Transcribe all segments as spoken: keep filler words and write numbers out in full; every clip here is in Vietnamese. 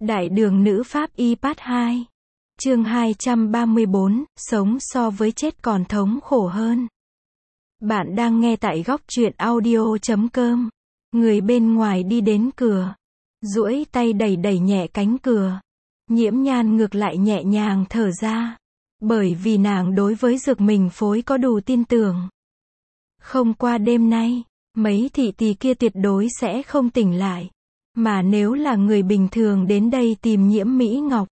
Đại đường nữ pháp y part hai. Chương hai trăm ba mươi bốn, sống so với chết còn thống khổ hơn. Bạn đang nghe tại góc truyện audio chấm com. Người bên ngoài đi đến cửa, duỗi tay đẩy đẩy nhẹ cánh cửa. Nhiễm Nhan ngược lại nhẹ nhàng thở ra, bởi vì nàng đối với dược mình phối có đủ tin tưởng. Không qua đêm nay, mấy thị tỳ kia tuyệt đối sẽ không tỉnh lại. Mà nếu là người bình thường đến đây tìm Nhiễm Mỹ Ngọc,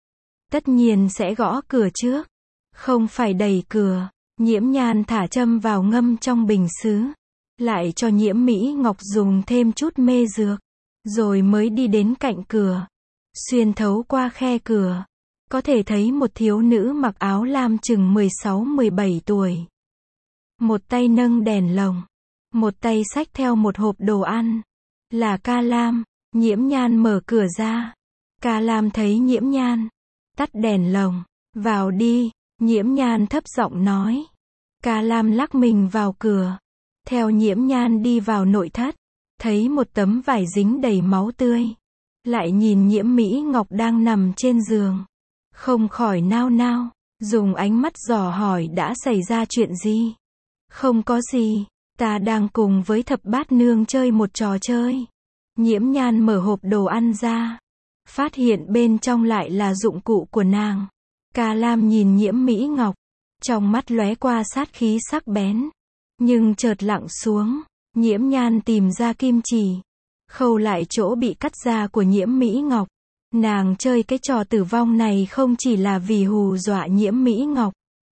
tất nhiên sẽ gõ cửa trước, không phải đẩy cửa. Nhiễm Nhan thả châm vào ngâm trong bình sứ, lại cho Nhiễm Mỹ Ngọc dùng thêm chút mê dược, rồi mới đi đến cạnh cửa. Xuyên thấu qua khe cửa, có thể thấy một thiếu nữ mặc áo lam chừng mười sáu mười bảy tuổi. Một tay nâng đèn lồng, một tay xách theo một hộp đồ ăn. Là Ca Lam. Nhiễm Nhan mở cửa ra. Ca Lam thấy Nhiễm Nhan, tắt đèn lồng. Vào đi, Nhiễm Nhan thấp giọng nói. Ca Lam lắc mình vào cửa, theo Nhiễm Nhan đi vào nội thất, thấy một tấm vải dính đầy máu tươi. Lại nhìn Nhiễm Mỹ Ngọc đang nằm trên giường, không khỏi nao nao, dùng ánh mắt dò hỏi đã xảy ra chuyện gì. Không có gì, ta đang cùng với Thập Bát Nương chơi một trò chơi. Nhiễm Nhan mở hộp đồ ăn ra, phát hiện bên trong lại là dụng cụ của nàng. Ca Lam nhìn Nhiễm Mỹ Ngọc, trong mắt lóe qua sát khí sắc bén, nhưng chợt lặng xuống. Nhiễm Nhan tìm ra kim chỉ, khâu lại chỗ bị cắt da của Nhiễm Mỹ Ngọc. Nàng chơi cái trò tử vong này không chỉ là vì hù dọa Nhiễm Mỹ Ngọc.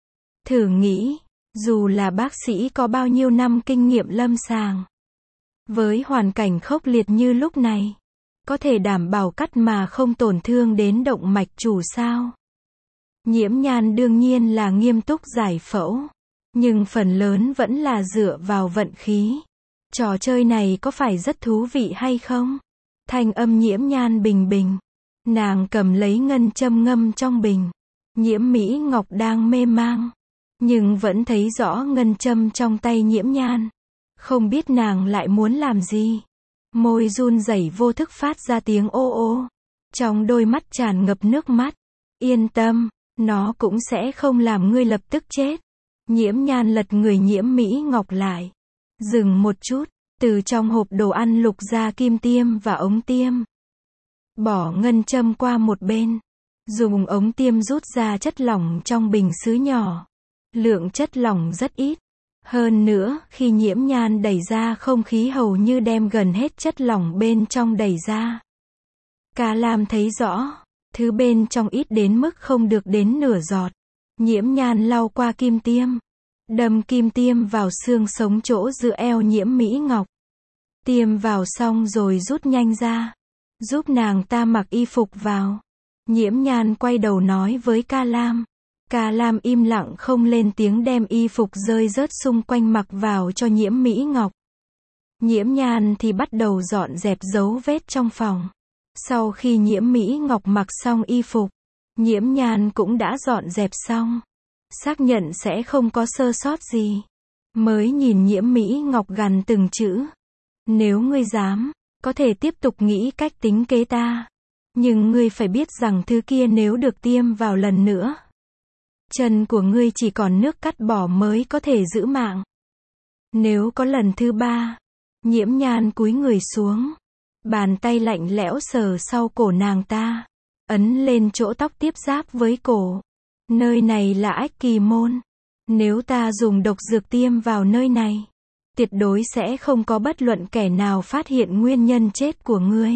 Thử nghĩ, dù là bác sĩ có bao nhiêu năm kinh nghiệm lâm sàng, với hoàn cảnh khốc liệt như lúc này, có thể đảm bảo cắt mà không tổn thương đến động mạch chủ sao? Nhiễm Nhan đương nhiên là nghiêm túc giải phẫu, nhưng phần lớn vẫn là dựa vào vận khí. Trò chơi này có phải rất thú vị hay không? Thanh âm Nhiễm Nhan bình bình. Nàng cầm lấy ngân châm ngâm trong bình. Nhiễm Mỹ Ngọc đang mê mang, nhưng vẫn thấy rõ ngân châm trong tay Nhiễm Nhan. Không biết nàng lại muốn làm gì. Môi run rẩy vô thức phát ra tiếng ô ô. Trong đôi mắt tràn ngập nước mắt. Yên tâm, nó cũng sẽ không làm ngươi lập tức chết. Nhiễm Nhan lật người Nhiễm Mỹ Ngọc lại. Dừng một chút, từ trong hộp đồ ăn lục ra kim tiêm và ống tiêm. Bỏ ngân châm qua một bên. Dùng ống tiêm rút ra chất lỏng trong bình sứ nhỏ. Lượng chất lỏng rất ít. Hơn nữa, khi Nhiễm Nhan đẩy ra không khí hầu như đem gần hết chất lỏng bên trong đẩy ra. Ca Lam thấy rõ, thứ bên trong ít đến mức không được đến nửa giọt. Nhiễm Nhan lau qua kim tiêm, đâm kim tiêm vào xương sống chỗ giữa eo Nhiễm Mỹ Ngọc. Tiêm vào xong rồi rút nhanh ra, giúp nàng ta mặc y phục vào. Nhiễm Nhan quay đầu nói với Ca Lam. Ca Lam im lặng không lên tiếng đem y phục rơi rớt xung quanh mặc vào cho Nhiễm Mỹ Ngọc. Nhiễm Nhan thì bắt đầu dọn dẹp dấu vết trong phòng. Sau khi Nhiễm Mỹ Ngọc mặc xong y phục, Nhiễm Nhan cũng đã dọn dẹp xong. Xác nhận sẽ không có sơ sót gì, mới nhìn Nhiễm Mỹ Ngọc gằn từng chữ. Nếu ngươi dám, có thể tiếp tục nghĩ cách tính kế ta. Nhưng ngươi phải biết rằng thứ kia nếu được tiêm vào lần nữa, chân của ngươi chỉ còn nước cắt bỏ mới có thể giữ mạng. Nếu có lần thứ ba, Nhiễm Nhan cúi người xuống, bàn tay lạnh lẽo sờ sau cổ nàng ta, ấn lên chỗ tóc tiếp giáp với cổ. Nơi này là ách kỳ môn. Nếu ta dùng độc dược tiêm vào nơi này, tuyệt đối sẽ không có bất luận kẻ nào phát hiện nguyên nhân chết của ngươi.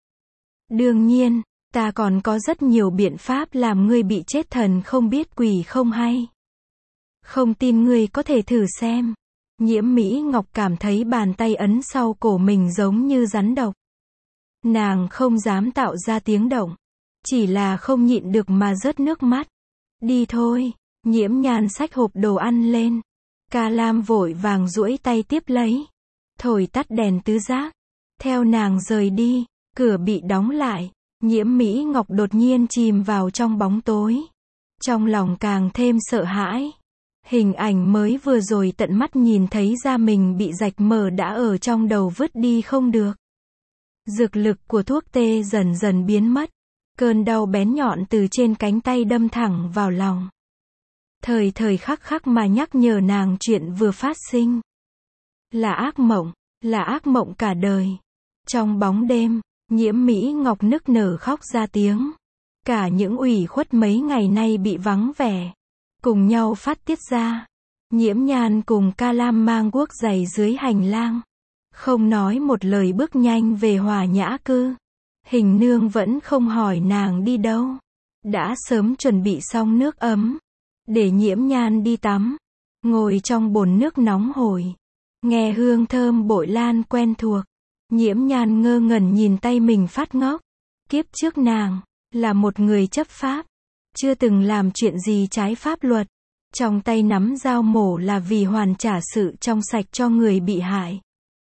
Đương nhiên, ta còn có rất nhiều biện pháp làm ngươi bị chết thần không biết quỷ không hay. Không tin ngươi có thể thử xem. Nhiễm Mỹ Ngọc cảm thấy bàn tay ấn sau cổ mình giống như rắn độc. Nàng không dám tạo ra tiếng động, chỉ là không nhịn được mà rớt nước mắt. Đi thôi. Nhiễm Nhan xách hộp đồ ăn lên. Ca Lam vội vàng duỗi tay tiếp lấy, thổi tắt đèn tứ giác, theo nàng rời đi. Cửa bị đóng lại. Nhiễm Mỹ Ngọc đột nhiên chìm vào trong bóng tối, trong lòng càng thêm sợ hãi. Hình ảnh mới vừa rồi tận mắt nhìn thấy da mình bị rạch mở đã ở trong đầu vứt đi không được. Dược lực của thuốc tê dần dần biến mất. Cơn đau bén nhọn từ trên cánh tay đâm thẳng vào lòng. Thời thời khắc khắc mà nhắc nhở nàng chuyện vừa phát sinh. Là ác mộng, là ác mộng cả đời. Trong bóng đêm, Nhiễm Mỹ Ngọc nức nở khóc ra tiếng. Cả những ủy khuất mấy ngày nay bị vắng vẻ, cùng nhau phát tiết ra. Nhiễm Nhan cùng Ca Lam mang guốc giày dưới hành lang, không nói một lời bước nhanh về Hòa Nhã Cư. Hình nương vẫn không hỏi nàng đi đâu, đã sớm chuẩn bị xong nước ấm, để Nhiễm Nhan đi tắm. Ngồi trong bồn nước nóng hổi, nghe hương thơm bội lan quen thuộc. Nhiễm Nhan ngơ ngẩn nhìn tay mình phát ngốc. Kiếp trước nàng, là một người chấp pháp, chưa từng làm chuyện gì trái pháp luật. Trong tay nắm dao mổ là vì hoàn trả sự trong sạch cho người bị hại.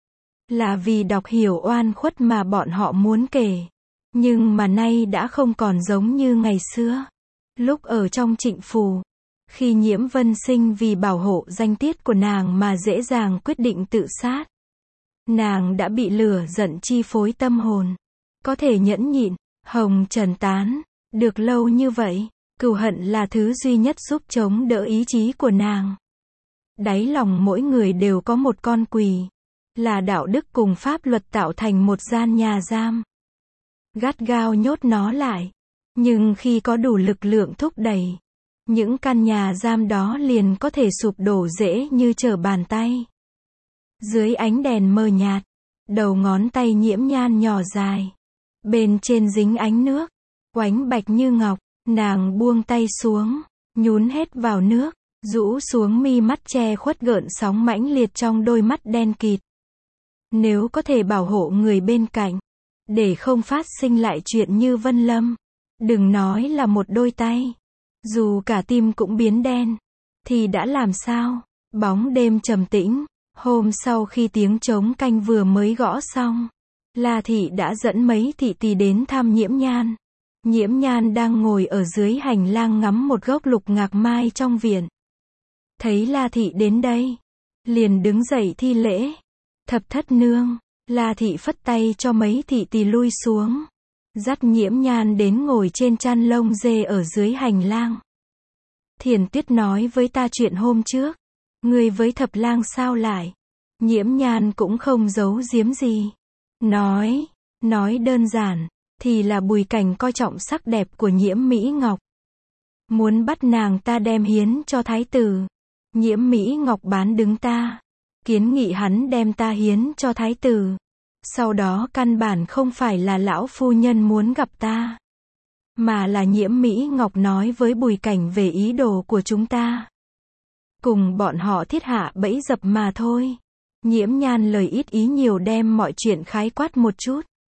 Là vì đọc hiểu oan khuất mà bọn họ muốn kể. Nhưng mà nay đã không còn giống như ngày xưa. Lúc ở trong Trịnh Phủ, khi Nhiễm Vân Sinh vì bảo hộ danh tiết của nàng mà dễ dàng quyết định tự sát. Nàng đã bị lửa giận chi phối tâm hồn. Có thể nhẫn nhịn, hồng trần tán, được lâu như vậy. Cừu hận là thứ duy nhất giúp chống đỡ ý chí của nàng. Đáy lòng mỗi người đều có một con quỷ. Là đạo đức cùng pháp luật tạo thành một gian nhà giam. Gắt gao nhốt nó lại. Nhưng khi có đủ lực lượng thúc đẩy, những căn nhà giam đó liền có thể sụp đổ dễ như trở bàn tay. Dưới ánh đèn mờ nhạt, đầu ngón tay Nhiễm Nhan nhỏ dài. Bên trên dính ánh nước, oánh bạch như ngọc. Nàng buông tay xuống, nhún hết vào nước, rũ xuống mi mắt che khuất gợn sóng mãnh liệt trong đôi mắt đen kịt. Nếu có thể bảo hộ người bên cạnh, để không phát sinh lại chuyện như Vân Lâm, đừng nói là một đôi tay, dù cả tim cũng biến đen, thì đã làm sao? Bóng đêm trầm tĩnh, hôm sau khi tiếng trống canh vừa mới gõ xong, La Thị đã dẫn mấy thị tỳ đến thăm Nhiễm Nhan. Nhiễm Nhan đang ngồi ở dưới hành lang ngắm một gốc lục ngạc mai trong viện. Thấy La Thị đến đây, liền đứng dậy thi lễ. Thập thất nương. La Thị phất tay cho mấy thị tỳ lui xuống, dắt Nhiễm Nhan đến ngồi trên chăn lông dê ở dưới hành lang. Thiền Tuyết nói với ta chuyện hôm trước, ngươi với Thập lang sao lại? Nhiễm Nhan cũng không giấu giếm gì. Nói, nói đơn giản, thì là Bùi Cảnh coi trọng sắc đẹp của Nhiễm Mỹ Ngọc. Muốn bắt nàng ta đem hiến cho thái tử. Nhiễm Mỹ Ngọc bán đứng ta. Kiến nghị hắn đem ta hiến cho thái tử. Sau đó căn bản không phải là lão phu nhân muốn gặp ta, mà là Nhiễm Mỹ Ngọc nói với Bùi Cảnh về ý đồ của chúng ta. Cùng bọn họ thiết hạ bẫy dập mà thôi. Nhiễm Nhan lời ít ý nhiều đem mọi chuyện khái quát một chút.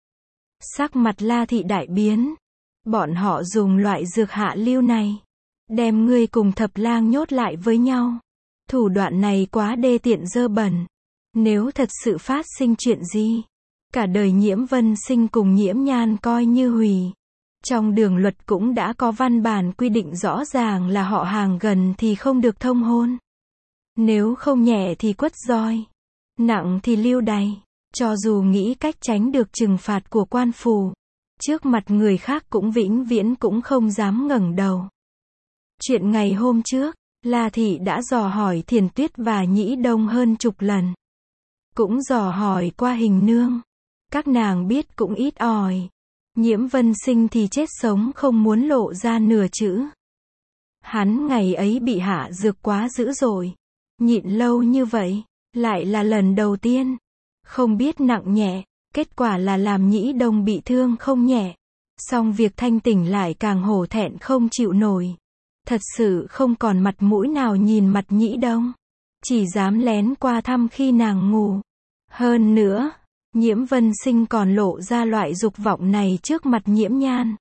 Sắc mặt La Thị đại biến. Bọn họ dùng loại dược hạ lưu này, đem ngươi cùng Thập lang nhốt lại với nhau. Thủ đoạn này quá đê tiện dơ bẩn. Nếu thật sự phát sinh chuyện gì, cả đời Nhiễm Vân Sinh cùng Nhiễm Nhan coi như hủy. Trong đường luật cũng đã có văn bản quy định rõ ràng là họ hàng gần thì không được thông hôn. Nếu không nhẹ thì quất roi, nặng thì lưu đày. Cho dù nghĩ cách tránh được trừng phạt của quan phủ, trước mặt người khác cũng vĩnh viễn cũng không dám ngẩng đầu. Chuyện ngày hôm trước, La Thị đã dò hỏi Thiền Tuyết và Nhĩ Đông hơn chục lần. Cũng dò hỏi qua Hình nương. Các nàng biết cũng ít ỏi. Nhiễm Vân Sinh thì chết sống không muốn lộ ra nửa chữ. Hắn ngày ấy bị hạ dược quá dữ dội. Nhịn lâu như vậy, lại là lần đầu tiên. Không biết nặng nhẹ, kết quả là làm Nhĩ Đông bị thương không nhẹ. Song việc thanh tỉnh lại càng hổ thẹn không chịu nổi. Thật sự không còn mặt mũi nào nhìn mặt Nhĩ Đông. Chỉ dám lén qua thăm khi nàng ngủ. Hơn nữa, Nhiễm Vân Sinh còn lộ ra loại dục vọng này trước mặt Nhiễm Nhan.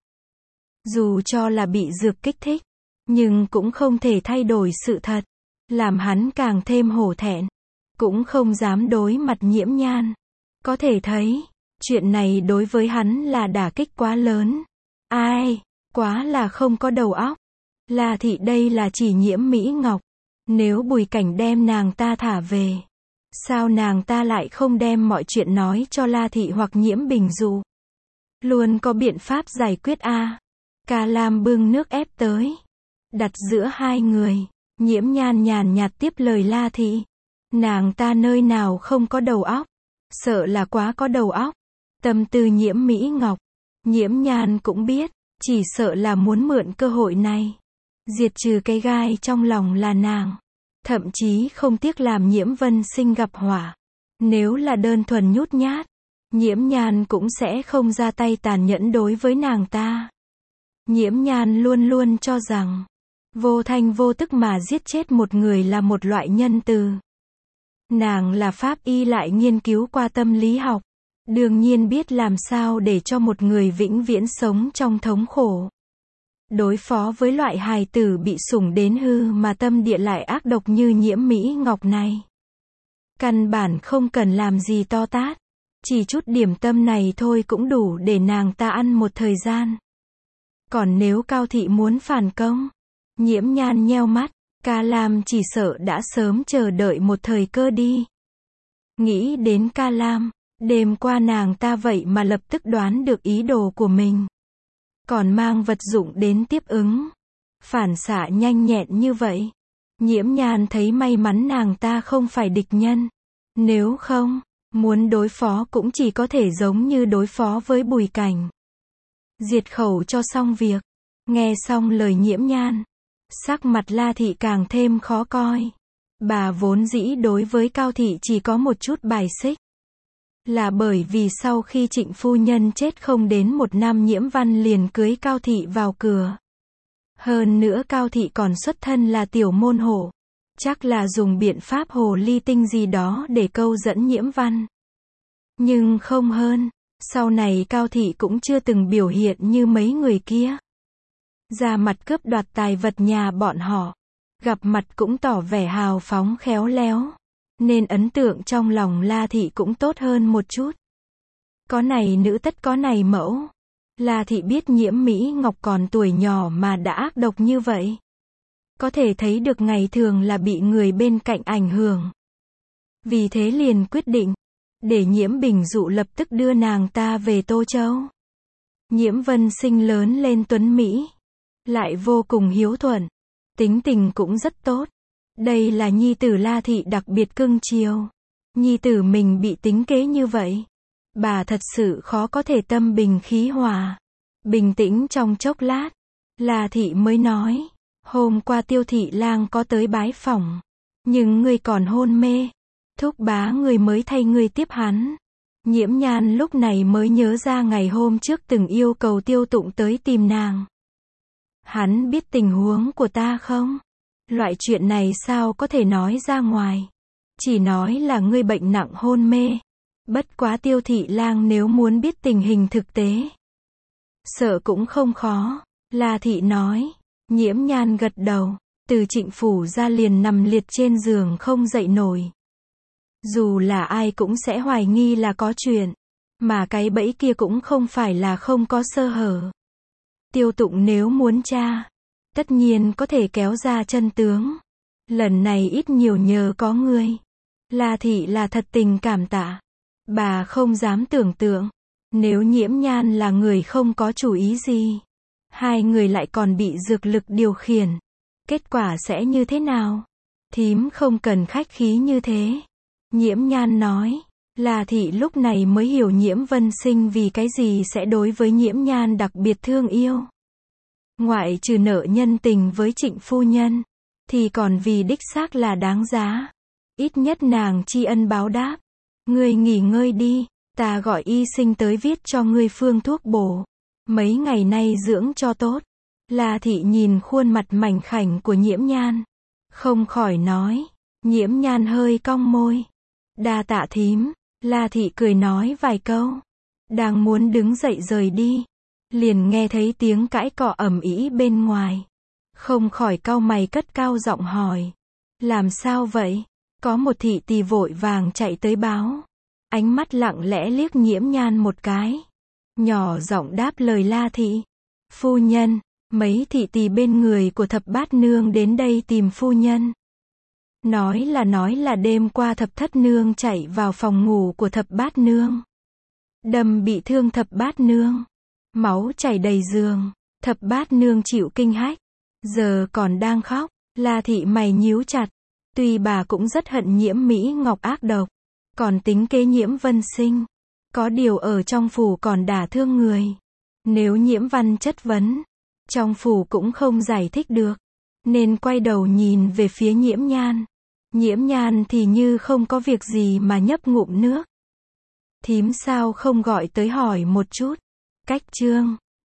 Dù cho là bị dược kích thích, nhưng cũng không thể thay đổi sự thật. Làm hắn càng thêm hổ thẹn. Cũng không dám đối mặt Nhiễm Nhan. Có thể thấy, chuyện này đối với hắn là đả kích quá lớn. Ai, quá là không có đầu óc. La Thị đây là chỉ Nhiễm Mỹ Ngọc. Nếu Bùi Cảnh đem nàng ta thả về, sao nàng ta lại không đem mọi chuyện nói cho La Thị hoặc Nhiễm Bình Dụ? Luôn có biện pháp giải quyết a. Ca Lam bưng nước ép tới, đặt giữa hai người. Nhiễm Nhan nhàn nhạt tiếp lời La Thị. Nàng ta nơi nào không có đầu óc, sợ là quá có đầu óc. Tâm tư Nhiễm Mỹ Ngọc, Nhiễm Nhan cũng biết, chỉ sợ là muốn mượn cơ hội này, diệt trừ cái gai trong lòng là nàng. Thậm chí không tiếc làm Nhiễm Vân Sinh gặp họa. Nếu là đơn thuần nhút nhát, Nhiễm Nhan cũng sẽ không ra tay tàn nhẫn đối với nàng ta. Nhiễm Nhan luôn luôn cho rằng, vô thanh vô tức mà giết chết một người là một loại nhân từ. Nàng là pháp y lại nghiên cứu qua tâm lý học, đương nhiên biết làm sao để cho một người vĩnh viễn sống trong thống khổ. Đối phó với loại hài tử bị sủng đến hư mà tâm địa lại ác độc như Nhiễm Mỹ Ngọc này, căn bản không cần làm gì to tát, chỉ chút điểm tâm này thôi cũng đủ để nàng ta ăn một thời gian. Còn nếu Cao Thị muốn phản công, Nhiễm Nhan nheo mắt, Ca Lam chỉ sợ đã sớm chờ đợi một thời cơ đi. Nghĩ đến Ca Lam, đêm qua nàng ta vậy mà lập tức đoán được ý đồ của mình, còn mang vật dụng đến tiếp ứng. Phản xạ nhanh nhẹn như vậy. Nhiễm Nhan thấy may mắn nàng ta không phải địch nhân. Nếu không, muốn đối phó cũng chỉ có thể giống như đối phó với Bùi Cảnh. Diệt khẩu cho xong việc. Nghe xong lời Nhiễm Nhan, sắc mặt La Thị càng thêm khó coi. Bà vốn dĩ đối với Cao Thị chỉ có một chút bài xích, là bởi vì sau khi Trịnh phu nhân chết không đến một năm Nhiễm Văn liền cưới Cao Thị vào cửa. Hơn nữa Cao Thị còn xuất thân là tiểu môn hộ, chắc là dùng biện pháp hồ ly tinh gì đó để câu dẫn Nhiễm Văn. Nhưng không hơn, sau này Cao Thị cũng chưa từng biểu hiện như mấy người kia, ra mặt cướp đoạt tài vật nhà bọn họ, gặp mặt cũng tỏ vẻ hào phóng khéo léo, nên ấn tượng trong lòng La Thị cũng tốt hơn một chút. Có này nữ tất có này mẫu. La Thị biết Nhiễm Mỹ Ngọc còn tuổi nhỏ mà đã ác độc như vậy, có thể thấy được ngày thường là bị người bên cạnh ảnh hưởng. Vì thế liền quyết định, để Nhiễm Bình Dụ lập tức đưa nàng ta về Tô Châu. Nhiễm Vân Sinh lớn lên tuấn Mỹ, lại vô cùng hiếu thuận, tính tình cũng rất tốt. Đây là nhi tử La Thị đặc biệt cưng chiều. Nhi tử mình bị tính kế như vậy, bà thật sự khó có thể tâm bình khí hòa. Bình tĩnh trong chốc lát, La Thị mới nói, hôm qua Tiêu thị lang có tới bái phỏng, nhưng ngươi còn hôn mê, thúc bá ngươi mới thay ngươi tiếp hắn. Nhiễm Nhan lúc này mới nhớ ra ngày hôm trước từng yêu cầu Tiêu Tụng tới tìm nàng. Hắn biết tình huống của ta không? Loại chuyện này sao có thể nói ra ngoài? Chỉ nói là ngươi bệnh nặng hôn mê. Bất quá Tiêu thị lang nếu muốn biết tình hình thực tế, sợ cũng không khó. La Thị nói. Nhiễm Nhan gật đầu, từ Trịnh phủ ra liền nằm liệt trên giường không dậy nổi. Dù là ai cũng sẽ hoài nghi là có chuyện, mà cái bẫy kia cũng không phải là không có sơ hở. Tiêu Tụng nếu muốn tra, tất nhiên có thể kéo ra chân tướng. Lần này ít nhiều nhờ có ngươi. La Thị là thật tình cảm tạ. Bà không dám tưởng tượng, nếu Nhiễm Nhan là người không có chủ ý gì, hai người lại còn bị dược lực điều khiển, kết quả sẽ như thế nào? Thím không cần khách khí như thế. Nhiễm Nhan nói. La Thị lúc này mới hiểu Nhiễm Vân Sinh vì cái gì sẽ đối với Nhiễm Nhan đặc biệt thương yêu. Ngoại trừ nợ nhân tình với Trịnh phu nhân, thì còn vì đích xác là đáng giá. Ít nhất nàng tri ân báo đáp. Ngươi nghỉ ngơi đi, ta gọi y sinh tới viết cho ngươi phương thuốc bổ. Mấy ngày nay dưỡng cho tốt. La Thị nhìn khuôn mặt mảnh khảnh của Nhiễm Nhan, không khỏi nói. Nhiễm Nhan hơi cong môi. Đa tạ thím. La Thị cười nói vài câu, đang muốn đứng dậy rời đi, liền nghe thấy tiếng cãi cọ ầm ĩ bên ngoài. Không khỏi cau mày cất cao giọng hỏi. Làm sao vậy? Có một thị tỳ vội vàng chạy tới báo. Ánh mắt lặng lẽ liếc Nhiễm Nhan một cái, nhỏ giọng đáp lời La Thị. Phu nhân, mấy thị tỳ bên người của Thập Bát Nương đến đây tìm phu nhân. Nói là nói là đêm qua Thập Thất Nương chạy vào phòng ngủ của Thập Bát Nương, đâm bị thương Thập Bát Nương, máu chảy đầy giường. Thập bát nương chịu kinh hách, giờ còn đang khóc, La thị mày nhíu chặt. Tuy bà cũng rất hận Nhiễm Mỹ Ngọc ác độc, còn tính kế Nhiễm Vân Sinh. Có điều ở trong phủ còn đả thương người. Nếu Nhiễm Văn chất vấn, trong phủ cũng không giải thích được. Nên quay đầu nhìn về phía Nhiễm Nhan. Nhiễm Nhan thì như không có việc gì mà nhấp ngụm nước. Thím sao không gọi tới hỏi một chút? Cách Trương